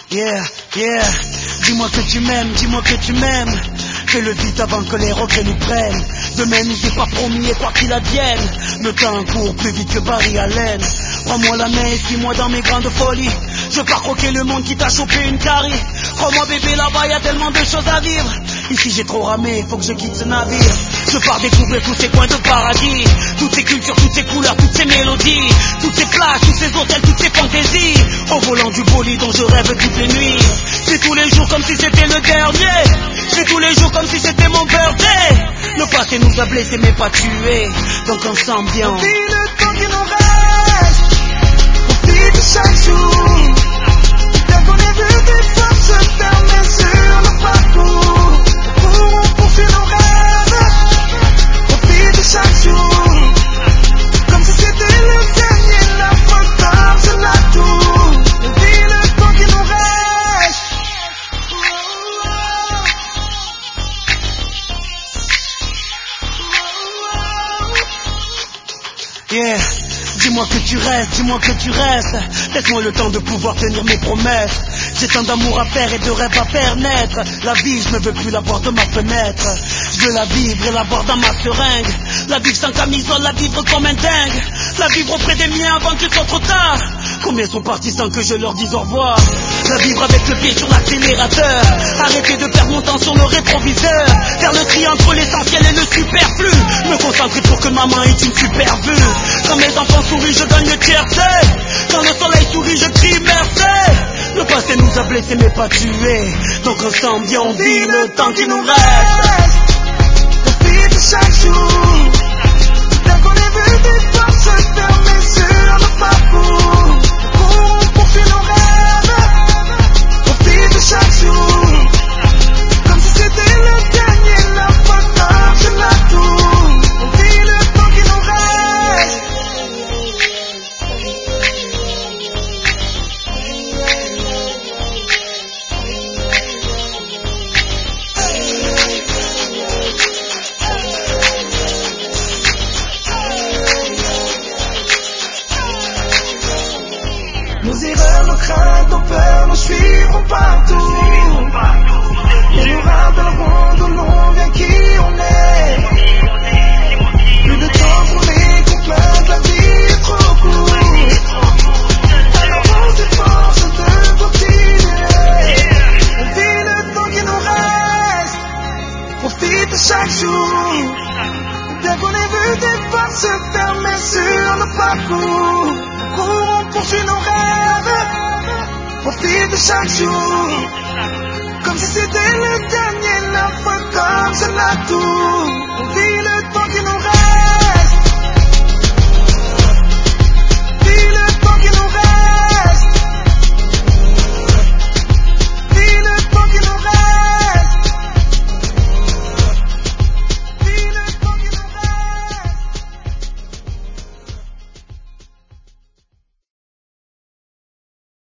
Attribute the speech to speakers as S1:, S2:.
S1: Yeah, yeah. Dis-moi que tu m'aimes, dis-moi que tu m'aimes. Fais-le vite avant que les regrets nous prennent. Demain nous est pas promis et quoi qu'il advienne, le temps court plus vite que Barry Allen. Prends-moi la main et suis-moi dans mes grandes folies. Je pars croquer le monde qui t'a chopé une carie. Crois-moi bébé, là-bas y a tellement de choses à vivre. Ici j'ai trop ramé, faut que je quitte ce navire. Je pars découvrir tous ces coins de paradis, toutes ces cultures, toutes ces couleurs, toutes ces mélodies, toutes ces plages, tous ces hôtels, toutes ces fantaisies. Au volant du bolide dont je rêve toutes les nuits. Je fais tous les jours comme si c'était le dernier. Je fais tous les jours comme si c'était mon birthday. Le passé nous a blessés mais pas tués. Donc ensemble viens.
S2: On vit le temps qui nous reste. Profite de chaque jour. Bien qu'on ait vu des portes se fermer sur le parcours. Pour poursuivre nos rêves. Profite de chaque jour. Comme si c'était le dernier, la faute c'est la tour. On vit le temps qui nous reste.
S1: Yeah. Dis-moi que tu restes, dis-moi que tu restes. Laisse-moi le temps de pouvoir tenir mes promesses. J'ai tant d'amour à faire et de rêves à faire naître. La vie, je ne veux plus la voir de ma fenêtre. Je veux la vivre et la voir dans ma seringue. La vivre sans camisole, la vivre comme un dingue. La vivre auprès des miens avant qu'il soit trop tard. Combien sont partis sans que je leur dise au revoir. La vivre avec le pied sur l'accélérateur. Arrêter de perdre mon temps sur le rétroviseur. Faire le tri entre l'essentiel et le superflu. Me concentrer pour que maman ait une super vue. Quand mes enfants sourient, je gagne le tiercé. Quand le soleil sourit, je crie merci. Le passé nous a blessés mais pas tués. Donc ensemble, viens, on vit le temps qui nous reste.
S2: Profite de chaque jour. Bien qu'on ait vu des portes se fermer sur le parcours. Pour poursuivre nos rêves. Profite de chaque jour. Comme si c'était le dernier, la faute c'est la tour. On vit le temps qui nous reste. Nos erreurs, nos craintes, nos peurs nous suivront partout. Et nous rappellerons d'où l'on vient, qui on est. Plus de temps pour les complaintes, la vie est trop courte. Alors on s'efforce de continuer. On vit le temps qui nous reste. Profite de chaque jour. Bien qu'on ait vu des portes se fermer sur le parcours. Courons, poursuivre nos rêves. Profite de chaque jour. Comme si c'était le dernier, la fin